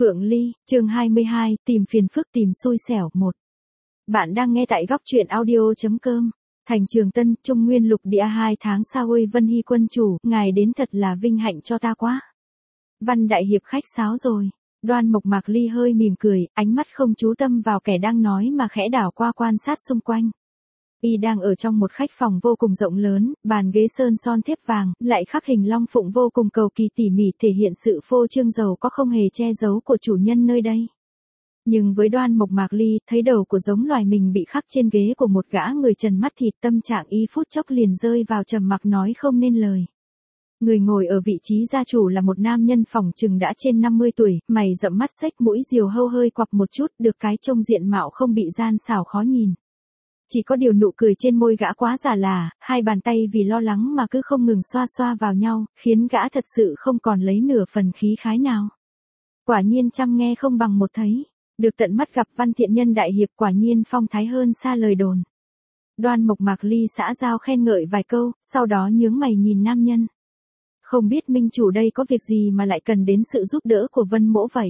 Phượng Ly, chương 22, tìm phiền phức tìm xui xẻo 1. Bạn đang nghe tại góc truyện audio.com. Thành Trường Tân, Trung Nguyên lục địa 2 tháng xa ôi Vân Hy quân chủ, ngài đến thật là vinh hạnh cho ta quá. Văn đại hiệp khách sáo rồi. Đoan Mộc Mạc Ly hơi mỉm cười, ánh mắt không chú tâm vào kẻ đang nói mà khẽ đảo qua quan sát xung quanh. Y đang ở trong một khách phòng vô cùng rộng lớn, bàn ghế sơn son thép vàng, lại khắc hình long phụng vô cùng cầu kỳ tỉ mỉ thể hiện sự phô trương giàu có không hề che giấu của chủ nhân nơi đây. Nhưng với Đoan Mộc Mạc Ly, thấy đầu của giống loài mình bị khắc trên ghế của một gã người trần mắt thịt, tâm trạng y phút chốc liền rơi vào trầm mặc nói không nên lời. Người ngồi ở vị trí gia chủ là một nam nhân phỏng chừng đã trên 50 tuổi, mày rậm mắt xếch mũi diều hâu hơi quặp một chút, được cái trông diện mạo không bị gian xảo khó nhìn. Chỉ có điều nụ cười trên môi gã quá già là, hai bàn tay vì lo lắng mà cứ không ngừng xoa xoa vào nhau, khiến gã thật sự không còn lấy nửa phần khí khái nào. Quả nhiên trăm nghe không bằng một thấy, được tận mắt gặp Văn thiện nhân đại hiệp quả nhiên phong thái hơn xa lời đồn. Đoan Mộc Mạc Ly xã giao khen ngợi vài câu, sau đó nhướng mày nhìn nam nhân. Không biết minh chủ đây có việc gì mà lại cần đến sự giúp đỡ của Vân mỗ vậy?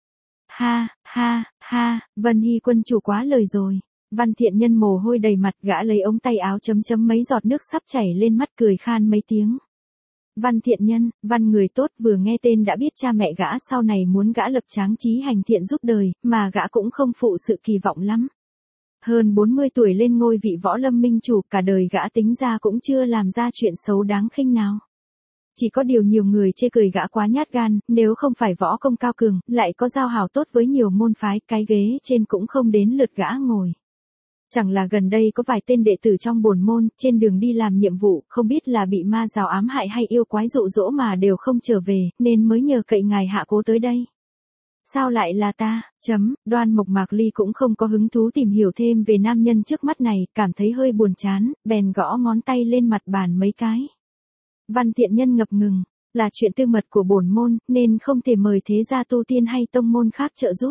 Ha, ha, ha, Vân Hy quân chủ quá lời rồi. Văn thiện nhân mồ hôi đầy mặt, gã lấy ống tay áo chấm chấm mấy giọt nước sắp chảy lên mắt cười khan mấy tiếng. Văn thiện nhân, Văn người tốt, vừa nghe tên đã biết cha mẹ gã sau này muốn gã lập tráng chí hành thiện giúp đời, mà gã cũng không phụ sự kỳ vọng lắm. Hơn 40 tuổi lên ngôi vị võ lâm minh chủ, cả đời gã tính ra cũng chưa làm ra chuyện xấu đáng khinh nào. Chỉ có điều nhiều người chê cười gã quá nhát gan, nếu không phải võ công cao cường, lại có giao hảo tốt với nhiều môn phái, cái ghế trên cũng không đến lượt gã ngồi. Chẳng là gần đây có vài tên đệ tử trong bổn môn, trên đường đi làm nhiệm vụ, không biết là bị ma giào ám hại hay yêu quái dụ dỗ mà đều không trở về, nên mới nhờ cậy ngài hạ cố tới đây. Sao lại là ta? Đoan Mộc Mạc Ly cũng không có hứng thú tìm hiểu thêm về nam nhân trước mắt này, cảm thấy hơi buồn chán, bèn gõ ngón tay lên mặt bàn mấy cái. Văn thiện nhân ngập ngừng, là chuyện tư mật của bổn môn, nên không thể mời thế gia tu tiên hay tông môn khác trợ giúp.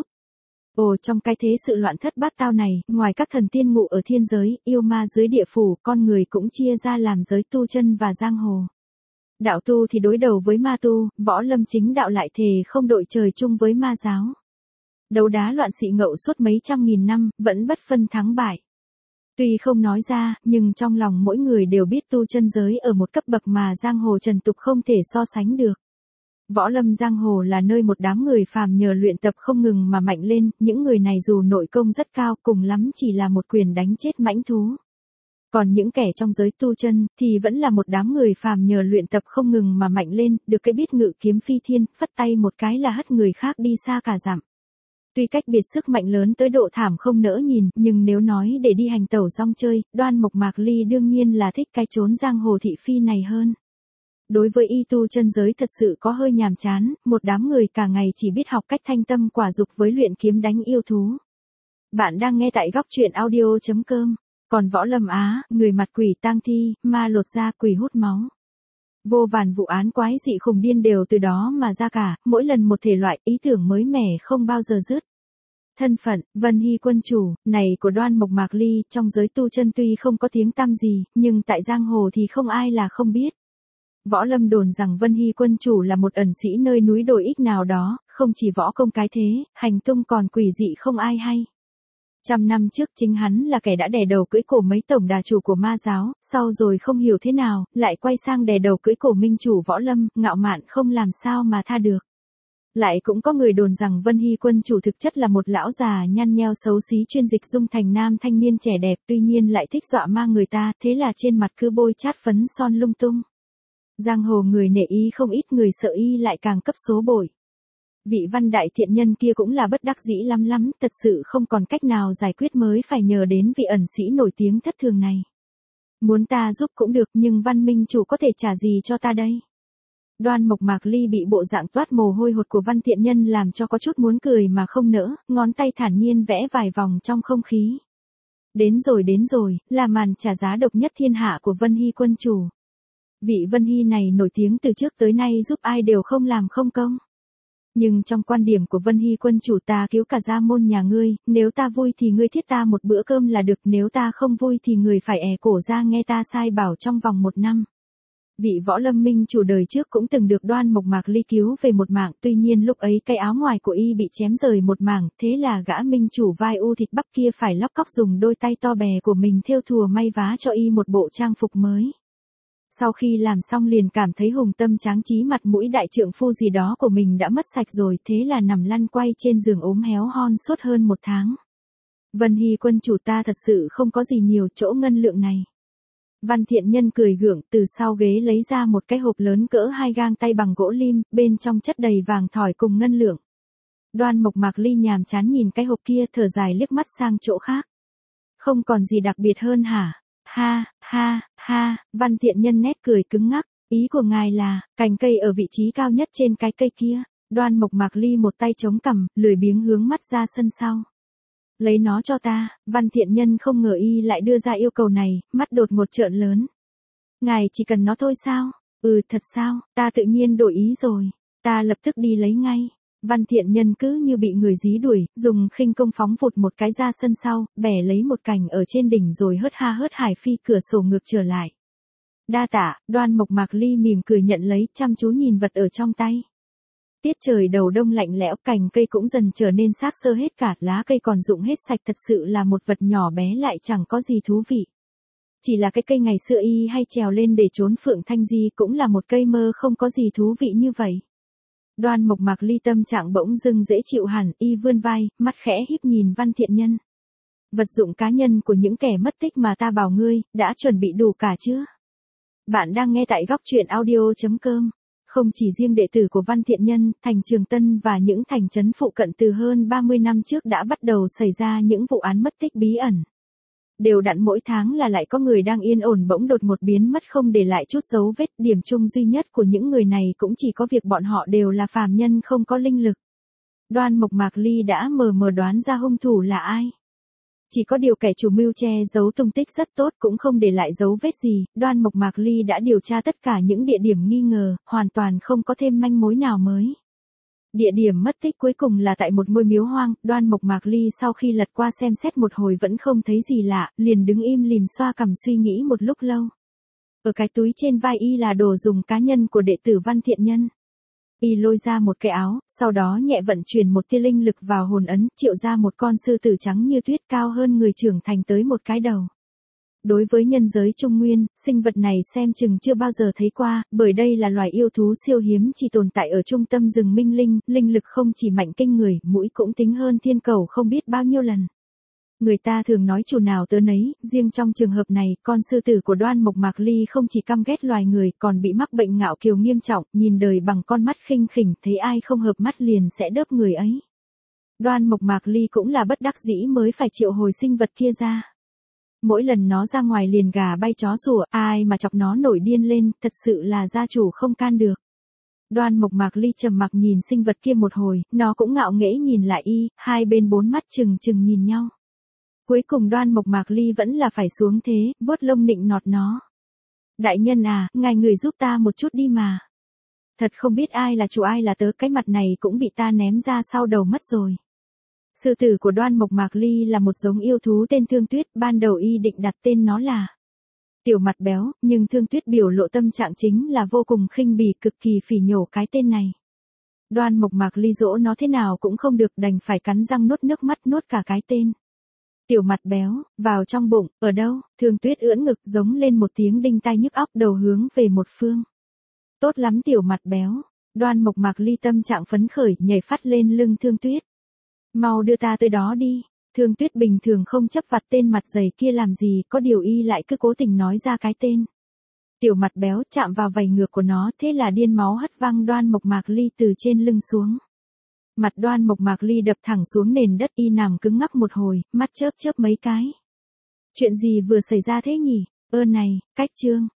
Ồ, trong cái thế sự loạn thất bát tao này, ngoài các thần tiên ngụ ở thiên giới, yêu ma dưới địa phủ, con người cũng chia ra làm giới tu chân và giang hồ. Đạo tu thì đối đầu với ma tu, võ lâm chính đạo lại thề không đội trời chung với ma giáo. Đấu đá loạn xị ngậu suốt mấy trăm nghìn năm, vẫn bất phân thắng bại. Tuy không nói ra, nhưng trong lòng mỗi người đều biết tu chân giới ở một cấp bậc mà giang hồ trần tục không thể so sánh được. Võ lâm giang hồ là nơi một đám người phàm nhờ luyện tập không ngừng mà mạnh lên, những người này dù nội công rất cao, cùng lắm chỉ là một quyền đánh chết mãnh thú. Còn những kẻ trong giới tu chân, thì vẫn là một đám người phàm nhờ luyện tập không ngừng mà mạnh lên, được cái biết ngự kiếm phi thiên, phất tay một cái là hất người khác đi xa cả dặm. Tuy cách biệt sức mạnh lớn tới độ thảm không nỡ nhìn, nhưng nếu nói để đi hành tẩu rong chơi, Đoan Mộc Mạc Ly đương nhiên là thích cái chốn giang hồ thị phi này hơn. Đối với y tu chân giới thật sự có hơi nhàm chán, một đám người cả ngày chỉ biết học cách thanh tâm quả dục với luyện kiếm đánh yêu thú. Bạn đang nghe tại góc truyện audio.com. Còn võ lâm Á, người mặt quỷ tang thi, ma lột da, quỷ hút máu. Vô vàn vụ án quái dị khủng điên đều từ đó mà ra cả, mỗi lần một thể loại, ý tưởng mới mẻ không bao giờ dứt. Thân phận, Vân Hy quân chủ, này của Đoan Mộc Mạc Ly, trong giới tu chân tuy không có tiếng tăm gì, nhưng tại giang hồ thì không ai là không biết. Võ lâm đồn rằng Vân Hy quân chủ là một ẩn sĩ nơi núi đồi ích nào đó, không chỉ võ công cái thế, hành tung còn quỷ dị không ai hay. 100 năm trước chính hắn là kẻ đã đè đầu cưỡi cổ mấy tổng đà chủ của ma giáo, sau rồi không hiểu thế nào, lại quay sang đè đầu cưỡi cổ minh chủ võ lâm, ngạo mạn không làm sao mà tha được. Lại cũng có người đồn rằng Vân Hy quân chủ thực chất là một lão già nhăn nheo xấu xí chuyên dịch dung thành nam thanh niên trẻ đẹp, tuy nhiên lại thích dọa ma người ta, thế là trên mặt cứ bôi chát phấn son lung tung. Giang hồ người nể y không ít, người sợ y lại càng cấp số bội. Vị Văn đại thiện nhân kia cũng là bất đắc dĩ lắm, thật sự không còn cách nào giải quyết mới phải nhờ đến vị ẩn sĩ nổi tiếng thất thường này. Muốn ta giúp cũng được, nhưng Văn minh chủ có thể trả gì cho ta đây? Đoan Mộc Mạc Ly bị bộ dạng toát mồ hôi hột của Văn thiện nhân làm cho có chút muốn cười mà không nỡ, ngón tay thản nhiên vẽ vài vòng trong không khí. Đến rồi, là màn trả giá độc nhất thiên hạ của Vân Hy quân chủ. Vị Vân Hy này nổi tiếng từ trước tới nay giúp ai đều không làm không công. Nhưng trong quan điểm của Vân Hy quân chủ, ta cứu cả gia môn nhà ngươi, nếu ta vui thì ngươi thiết ta một bữa cơm là được, nếu ta không vui thì người phải cổ ra nghe ta sai bảo trong vòng 1 năm. Vị võ lâm minh chủ đời trước cũng từng được Đoan Mộc Mạc Ly cứu về một mạng, tuy nhiên lúc ấy cái áo ngoài của y bị chém rời một mảng, thế là gã minh chủ vai u thịt bắp kia phải lóc cóc dùng đôi tay to bè của mình thêu thùa may vá cho y một bộ trang phục mới. Sau khi làm xong liền cảm thấy hùng tâm tráng trí, mặt mũi đại trượng phu gì đó của mình đã mất sạch rồi, thế là nằm lăn quay trên giường ốm héo hon suốt hơn 1 tháng. Vân Hy quân chủ, ta thật sự không có gì nhiều chỗ ngân lượng này. Văn Thiện Nhân cười gượng, từ sau ghế lấy ra một cái hộp lớn cỡ 2 gang tay bằng gỗ lim, bên trong chất đầy vàng thỏi cùng ngân lượng. Đoan Mộc Mạc Ly nhàm chán nhìn cái hộp kia, thở dài liếc mắt sang chỗ khác. Không còn gì đặc biệt hơn hả? Ha, ha, ha, Văn Thiện Nhân nét cười cứng ngắc, ý của ngài là, cành cây ở vị trí cao nhất trên cái cây kia. Đoan Mộc Mạc Ly một tay chống cằm, lười biếng hướng mắt ra sân sau. Lấy nó cho ta. Văn Thiện Nhân không ngờ y lại đưa ra yêu cầu này, mắt đột ngột trợn lớn. Ngài chỉ cần nó thôi sao? Ừ, thật sao? Ta tự nhiên đổi ý rồi. Ta lập tức đi lấy ngay. Văn Thiện Nhân cứ như bị người dí đuổi, dùng khinh công phóng vụt một cái ra sân sau, bẻ lấy một cành ở trên đỉnh rồi hớt ha hớt hải phi cửa sổ ngược trở lại. Đa tạ. Đoan Mộc Mạc Ly mỉm cười nhận lấy, chăm chú nhìn vật ở trong tay. Tiết trời đầu đông lạnh lẽo, cành cây cũng dần trở nên xác xơ hết cả, lá cây còn rụng hết sạch, thật sự là một vật nhỏ bé lại chẳng có gì thú vị. Chỉ là cái cây ngày xưa y hay trèo lên để trốn Phượng Thanh Di cũng là một cây mơ không có gì thú vị như vậy. Đoan Mộc Mạc Ly tâm trạng bỗng dưng dễ chịu hẳn, y vươn vai, mắt khẽ híp nhìn Văn Thiện Nhân. Vật dụng cá nhân của những kẻ mất tích mà ta bảo ngươi, đã chuẩn bị đủ cả chưa? Bạn đang nghe tại góc truyện audio.com. Không chỉ riêng đệ tử của Văn Thiện Nhân, thành Trường Tân và những thành trấn phụ cận từ hơn 30 năm trước đã bắt đầu xảy ra những vụ án mất tích bí ẩn. Đều đặn mỗi tháng là lại có người đang yên ổn bỗng đột ngột biến mất không để lại chút dấu vết, điểm chung duy nhất của những người này cũng chỉ có việc bọn họ đều là phàm nhân không có linh lực. Đoan Mộc Mạc Ly đã mờ mờ đoán ra hung thủ là ai. Chỉ có điều kẻ chủ mưu che giấu tung tích rất tốt, cũng không để lại dấu vết gì. Đoan Mộc Mạc Ly đã điều tra tất cả những địa điểm nghi ngờ, hoàn toàn không có thêm manh mối nào mới. Địa điểm mất tích cuối cùng là tại một ngôi miếu hoang. Đoan Mộc Mạc Ly sau khi lật qua xem xét một hồi vẫn không thấy gì lạ, liền đứng im lìm xoa cằm suy nghĩ một lúc lâu. Ở cái túi trên vai y là đồ dùng cá nhân của đệ tử Văn Thiện Nhân. Y lôi ra một cái áo, sau đó nhẹ vận chuyển một tia linh lực vào hồn ấn, triệu ra một con sư tử trắng như tuyết cao hơn người trưởng thành tới một cái đầu. Đối với nhân giới Trung Nguyên, sinh vật này xem chừng chưa bao giờ thấy qua, bởi đây là loài yêu thú siêu hiếm chỉ tồn tại ở trung tâm rừng Minh Linh, linh lực không chỉ mạnh kinh người, mũi cũng tính hơn thiên cầu không biết bao nhiêu lần. Người ta thường nói chủ nào tớ nấy, riêng trong trường hợp này, con sư tử của Đoan Mộc Mạc Ly không chỉ căm ghét loài người, còn bị mắc bệnh ngạo kiều nghiêm trọng, nhìn đời bằng con mắt khinh khỉnh, thấy ai không hợp mắt liền sẽ đớp người ấy. Đoan Mộc Mạc Ly cũng là bất đắc dĩ mới phải triệu hồi sinh vật kia ra. Mỗi lần nó ra ngoài liền gà bay chó sủa, ai mà chọc nó nổi điên lên, thật sự là gia chủ không can được. Đoan Mộc Mạc Ly trầm mặc nhìn sinh vật kia một hồi, nó cũng ngạo nghễ nhìn lại y, hai bên bốn mắt trừng trừng nhìn nhau. Cuối cùng Đoan Mộc Mạc Ly vẫn là phải xuống thế, vuốt lông nịnh nọt nó. Đại nhân à, ngài người giúp ta một chút đi mà. Thật không biết ai là chủ ai là tớ, cái mặt này cũng bị ta ném ra sau đầu mất rồi. Sư tử của Đoan Mộc Mạc Ly là một giống yêu thú tên Thương Tuyết, ban đầu y định đặt tên nó là Tiểu Mặt Béo, nhưng Thương Tuyết biểu lộ tâm trạng chính là vô cùng khinh bỉ, cực kỳ phỉ nhổ cái tên này. Đoan Mộc Mạc Ly dỗ nó thế nào cũng không được, đành phải cắn răng nuốt nước mắt nuốt cả cái tên. Tiểu Mặt Béo, vào trong bụng, ở đâu? Thương Tuyết ưỡn ngực giống lên một tiếng đinh tai nhức óc, đầu hướng về một phương. Tốt lắm Tiểu Mặt Béo. Đoan Mộc Mạc Ly tâm trạng phấn khởi, nhảy phát lên lưng Thương Tuyết. Mau đưa ta tới đó đi. Thương Tuyết bình thường không chấp vặt tên mặt dày kia làm gì, có điều y lại cứ cố tình nói ra cái tên. Tiểu Mặt Béo chạm vào vảy ngược của nó, thế là điên máu hất văng Đoan Mộc Mạc Ly từ trên lưng xuống. Mặt Đoan Mộc Mạc Ly đập thẳng xuống nền đất, y nằm cứng ngắc một hồi, mắt chớp chớp mấy cái. Chuyện gì vừa xảy ra thế nhỉ? Này, cách chương.